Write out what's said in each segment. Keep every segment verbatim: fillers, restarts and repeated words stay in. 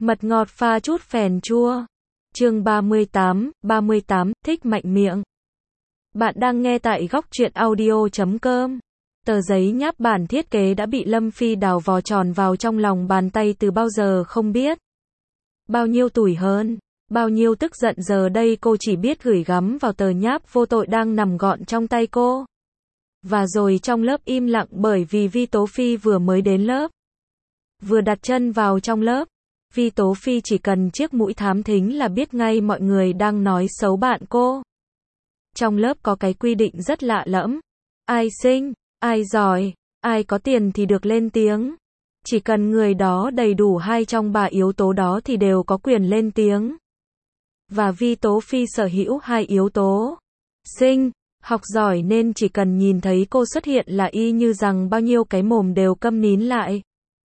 Mật ngọt pha chút phèn chua. Chương ba mươi tám, ba mươi tám, thích mạnh miệng. Bạn đang nghe tại góc truyện audio chấm com. Tờ giấy nháp bản thiết kế đã bị Lâm Phi đào vò tròn vào trong lòng bàn tay từ bao giờ không biết. Bao nhiêu tủi hờn, bao nhiêu tức giận giờ đây cô chỉ biết gửi gắm vào tờ nháp vô tội đang nằm gọn trong tay cô. Và rồi trong lớp im lặng bởi vì Vi Tố Phi vừa mới đến lớp. Vừa đặt chân vào trong lớp, Vi Tố Phi chỉ cần chiếc mũi thám thính là biết ngay mọi người đang nói xấu bạn cô. Trong lớp có cái quy định rất lạ lẫm. Ai xinh, ai giỏi, ai có tiền thì được lên tiếng. Chỉ cần người đó đầy đủ hai trong ba yếu tố đó thì đều có quyền lên tiếng. Và Vi Tố Phi sở hữu hai yếu tố. Xinh, học giỏi nên chỉ cần nhìn thấy cô xuất hiện là y như rằng bao nhiêu cái mồm đều câm nín lại.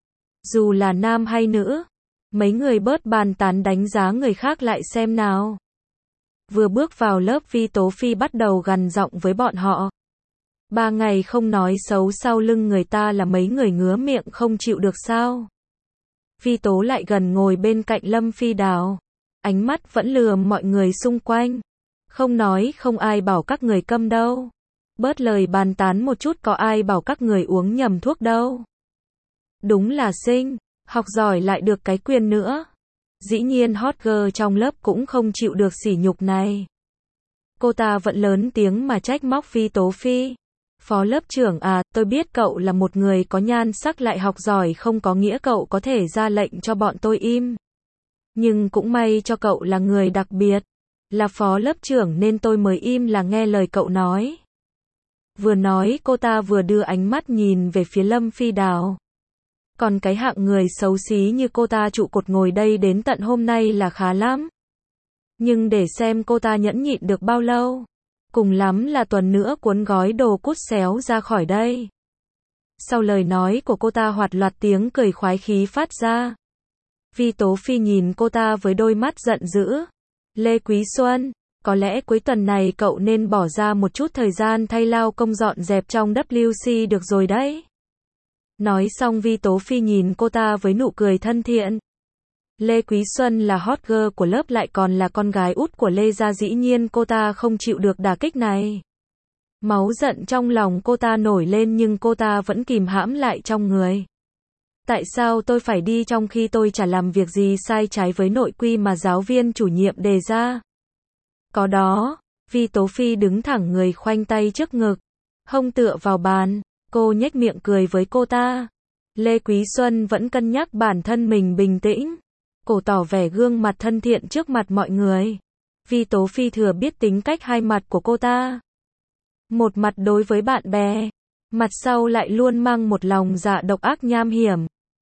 Dù là nam hay nữ. Mấy người bớt bàn tán đánh giá người khác lại xem nào. Vừa bước vào lớp Vi Tố Phi bắt đầu gằn giọng với bọn họ. Ba ngày không nói xấu sau lưng người ta là mấy người ngứa miệng không chịu được sao. Vi Tố lại gần ngồi bên cạnh Lâm Phi Đào. Ánh mắt vẫn lườm mọi người xung quanh. Không nói không ai bảo các người câm đâu. Bớt lời bàn tán một chút có ai bảo các người uống nhầm thuốc đâu. Đúng là xinh. Học giỏi lại được cái quyền nữa. Dĩ nhiên hot girl trong lớp cũng không chịu được sỉ nhục này. Cô ta vẫn lớn tiếng mà trách móc Vi Tố Phi. Phó lớp trưởng à, tôi biết cậu là một người có nhan sắc lại học giỏi không có nghĩa cậu có thể ra lệnh cho bọn tôi im. Nhưng cũng may cho cậu là người đặc biệt. Là phó lớp trưởng nên tôi mới im là nghe lời cậu nói. Vừa nói cô ta vừa đưa ánh mắt nhìn về phía Lâm Phi Đào. Còn cái hạng người xấu xí như cô ta trụ cột ngồi đây đến tận hôm nay là khá lắm. Nhưng để xem cô ta nhẫn nhịn được bao lâu. Cùng lắm là tuần nữa cuốn gói đồ cút xéo ra khỏi đây. Sau lời nói của cô ta hoạt loạt tiếng cười khoái khí phát ra. Vi Tố Phi nhìn cô ta với đôi mắt giận dữ. Lê Quý Xuân, có lẽ cuối tuần này cậu nên bỏ ra một chút thời gian thay lao công dọn dẹp trong W C được rồi đấy. Nói xong Vi Tố Phi nhìn cô ta với nụ cười thân thiện. Lê Quý Xuân là hot girl của lớp lại còn là con gái út của Lê gia, dĩ nhiên cô ta không chịu được đả kích này. Máu giận trong lòng cô ta nổi lên nhưng cô ta vẫn kìm hãm lại trong người. Tại sao tôi phải đi trong khi tôi chả làm việc gì sai trái với nội quy mà giáo viên chủ nhiệm đề ra? Có đó, Vi Tố Phi đứng thẳng người khoanh tay trước ngực, hông tựa vào bàn. Cô nhếch miệng cười với cô ta. Lê Quý Xuân vẫn cân nhắc bản thân mình bình tĩnh. Cô tỏ vẻ gương mặt thân thiện trước mặt mọi người. Vi Tố Phi thừa biết tính cách hai mặt của cô ta. Một mặt đối với bạn bè, mặt sau lại luôn mang một lòng dạ độc ác nham hiểm.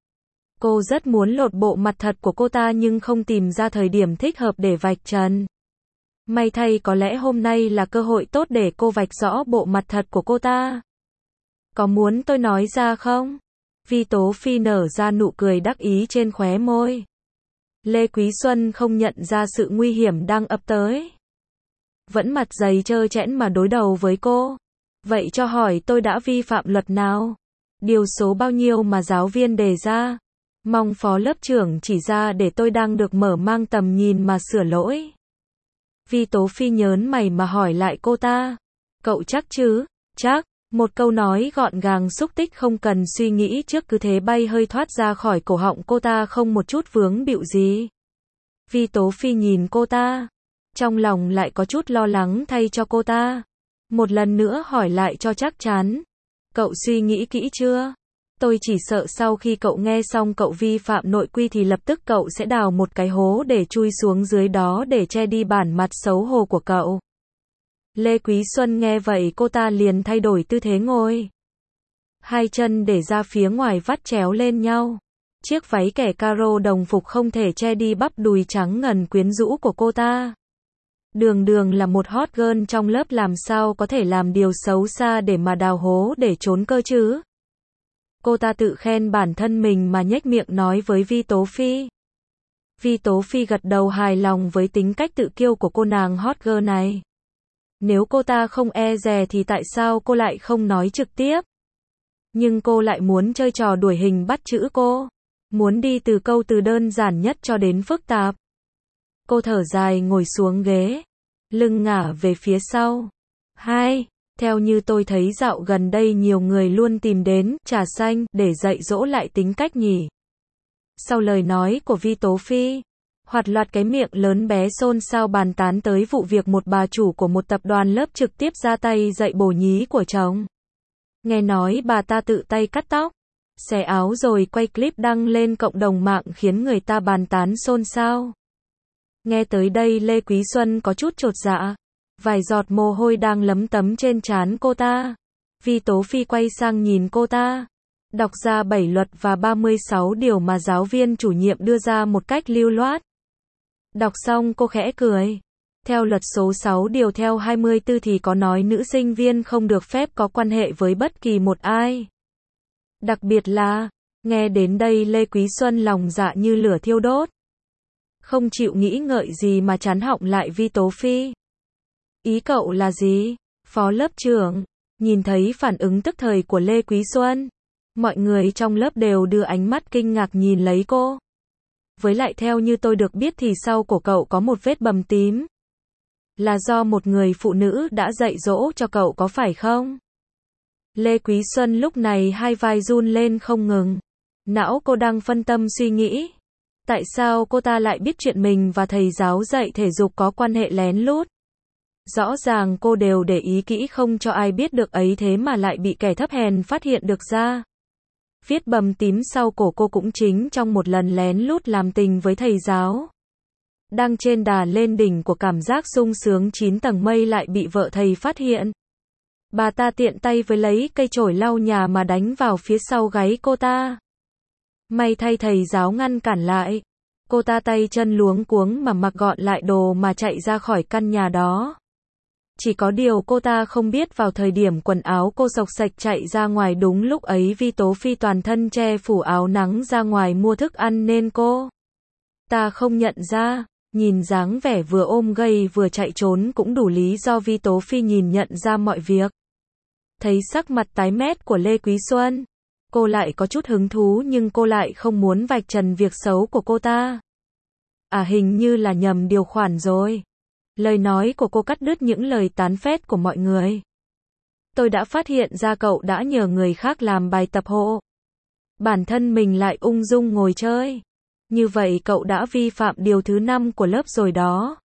Cô rất muốn lột bộ mặt thật của cô ta nhưng không tìm ra thời điểm thích hợp để vạch trần. May thay có lẽ hôm nay là cơ hội tốt để cô vạch rõ bộ mặt thật của cô ta. Có muốn tôi nói ra không? Vi Tố Phi nở ra nụ cười đắc ý trên khóe môi. Lê Quý Xuân không nhận ra sự nguy hiểm đang ập tới. Vẫn mặt dày trơ trẽn mà đối đầu với cô. Vậy cho hỏi tôi đã vi phạm luật nào? Điều số bao nhiêu mà giáo viên đề ra? Mong phó lớp trưởng chỉ ra để tôi đang được mở mang tầm nhìn mà sửa lỗi. Vi Tố Phi nhớn mày mà hỏi lại cô ta. Cậu chắc chứ? Chắc. Một câu nói gọn gàng xúc tích không cần suy nghĩ trước cứ thế bay hơi thoát ra khỏi cổ họng cô ta không một chút vướng bịu gì. Vi Tố Phi nhìn cô ta. Trong lòng lại có chút lo lắng thay cho cô ta. Một lần nữa hỏi lại cho chắc chắn. Cậu suy nghĩ kỹ chưa? Tôi chỉ sợ sau khi cậu nghe xong cậu vi phạm nội quy thì lập tức cậu sẽ đào một cái hố để chui xuống dưới đó để che đi bản mặt xấu hổ của cậu. Lê Quý Xuân nghe vậy cô ta liền thay đổi tư thế ngồi. Hai chân để ra phía ngoài vắt chéo lên nhau. Chiếc váy kẻ caro đồng phục không thể che đi bắp đùi trắng ngần quyến rũ của cô ta. Đường đường là một hot girl trong lớp làm sao có thể làm điều xấu xa để mà đào hố để trốn cơ chứ? Cô ta tự khen bản thân mình mà nhếch miệng nói với Vi Tố Phi. Vi Tố Phi gật đầu hài lòng với tính cách tự kiêu của cô nàng hot girl này. Nếu cô ta không e dè thì tại sao cô lại không nói trực tiếp? Nhưng cô lại muốn chơi trò đuổi hình bắt chữ cô. Muốn đi từ câu từ đơn giản nhất cho đến phức tạp. Cô thở dài ngồi xuống ghế, lưng ngả về phía sau. Hai, theo như tôi thấy dạo gần đây nhiều người luôn tìm đến trà xanh để dạy dỗ lại tính cách nhỉ. Sau lời nói của Vi Tố Phi, hoạt loạt cái miệng lớn bé xôn xao bàn tán tới vụ việc một bà chủ của một tập đoàn lớp trực tiếp ra tay dạy bổ nhí của chồng. Nghe nói bà ta tự tay cắt tóc, xẻ áo rồi quay clip đăng lên cộng đồng mạng khiến người ta bàn tán xôn xao. Nghe tới đây Lê Quý Xuân có chút chột dạ. Vài giọt mồ hôi đang lấm tấm trên trán cô ta. Vi Tố Phi quay sang nhìn cô ta. Đọc ra bảy luật và ba mươi sáu điều mà giáo viên chủ nhiệm đưa ra một cách lưu loát. Đọc xong cô khẽ cười. Theo luật số sáu điều theo hai mươi tư thì có nói nữ sinh viên không được phép có quan hệ với bất kỳ một ai. Đặc biệt là, nghe đến đây Lê Quý Xuân lòng dạ như lửa thiêu đốt. Không chịu nghĩ ngợi gì mà chán họng lại Vi Tố Phi. Ý cậu là gì? Phó lớp trưởng, nhìn thấy phản ứng tức thời của Lê Quý Xuân. Mọi người trong lớp đều đưa ánh mắt kinh ngạc nhìn lấy cô. Với lại theo như tôi được biết thì sau cổ cậu có một vết bầm tím. Là do một người phụ nữ đã dạy dỗ cho cậu có phải không? Lê Quý Xuân lúc này hai vai run lên không ngừng. Não cô đang phân tâm suy nghĩ. Tại sao cô ta lại biết chuyện mình và thầy giáo dạy thể dục có quan hệ lén lút? Rõ ràng cô đều để ý kỹ không cho ai biết được ấy thế mà lại bị kẻ thấp hèn phát hiện được ra. Viết bầm tím sau cổ cô cũng chính trong một lần lén lút làm tình với thầy giáo. Đang trên đà lên đỉnh của cảm giác sung sướng chín tầng mây lại bị vợ thầy phát hiện. Bà ta tiện tay với lấy cây chổi lau nhà mà đánh vào phía sau gáy cô ta. May thay thầy giáo ngăn cản lại. Cô ta tay chân luống cuống mà mặc gọn lại đồ mà chạy ra khỏi căn nhà đó. Chỉ có điều cô ta không biết vào thời điểm quần áo cô xộc xệch chạy ra ngoài đúng lúc ấy Vi Tố Phi toàn thân che phủ áo nắng ra ngoài mua thức ăn nên cô ta không nhận ra. Nhìn dáng vẻ vừa ôm gầy vừa chạy trốn cũng đủ lý do Vi Tố Phi nhìn nhận ra mọi việc. Thấy sắc mặt tái mét của Lê Quý Xuân, cô lại có chút hứng thú nhưng cô lại không muốn vạch trần việc xấu của cô ta. À hình như là nhầm điều khoản rồi. Lời nói của cô cắt đứt những lời tán phét của mọi người. Tôi đã phát hiện ra cậu đã nhờ người khác làm bài tập hộ. Bản thân mình lại ung dung ngồi chơi. Như vậy cậu đã vi phạm điều thứ năm của lớp rồi đó.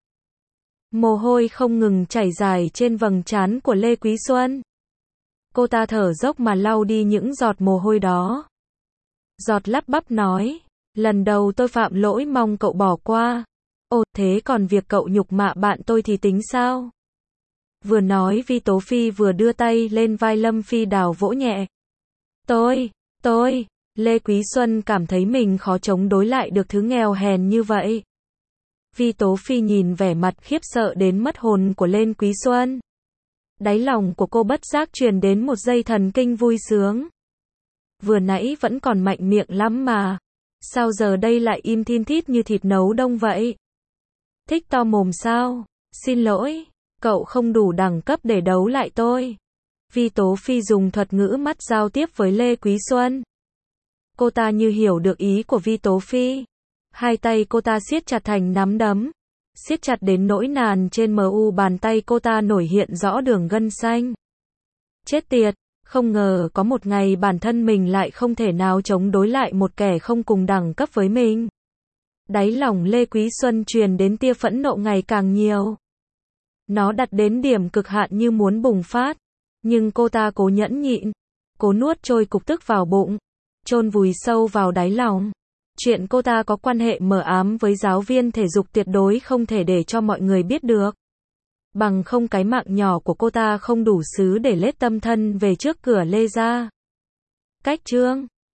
Mồ hôi không ngừng chảy dài trên vầng trán của Lê Quý Xuân. Cô ta thở dốc mà lau đi những giọt mồ hôi đó. Giọt lắp bắp nói, lần đầu tôi phạm lỗi mong cậu bỏ qua. Ồ, thế còn việc cậu nhục mạ bạn tôi thì tính sao? Vừa nói Vi Tố Phi vừa đưa tay lên vai Lâm Phi Đào vỗ nhẹ. Tôi, tôi, Lê Quý Xuân cảm thấy mình khó chống đối lại được thứ nghèo hèn như vậy. Vi Tố Phi nhìn vẻ mặt khiếp sợ đến mất hồn của Lê Quý Xuân. Đáy lòng của cô bất giác truyền đến một dây thần kinh vui sướng. Vừa nãy vẫn còn mạnh miệng lắm mà. Sao giờ đây lại im thin thít như thịt nấu đông vậy? Thích to mồm sao? Xin lỗi, cậu không đủ đẳng cấp để đấu lại tôi. Vi Tố Phi dùng thuật ngữ mắt giao tiếp với Lê Quý Xuân. Cô ta như hiểu được ý của Vi Tố Phi. Hai tay cô ta siết chặt thành nắm đấm. Siết chặt đến nỗi nàn trên mu bàn tay cô ta nổi hiện rõ đường gân xanh. Chết tiệt, không ngờ có một ngày bản thân mình lại không thể nào chống đối lại một kẻ không cùng đẳng cấp với mình. Đáy lòng Lê Quý Xuân truyền đến tia phẫn nộ ngày càng nhiều. Nó đặt đến điểm cực hạn như muốn bùng phát. Nhưng cô ta cố nhẫn nhịn. Cố nuốt trôi cục tức vào bụng. Chôn vùi sâu vào đáy lòng. Chuyện cô ta có quan hệ mờ ám với giáo viên thể dục tuyệt đối không thể để cho mọi người biết được. Bằng không cái mạng nhỏ của cô ta không đủ xứ để lết tâm thân về trước cửa Lê gia. Cách chương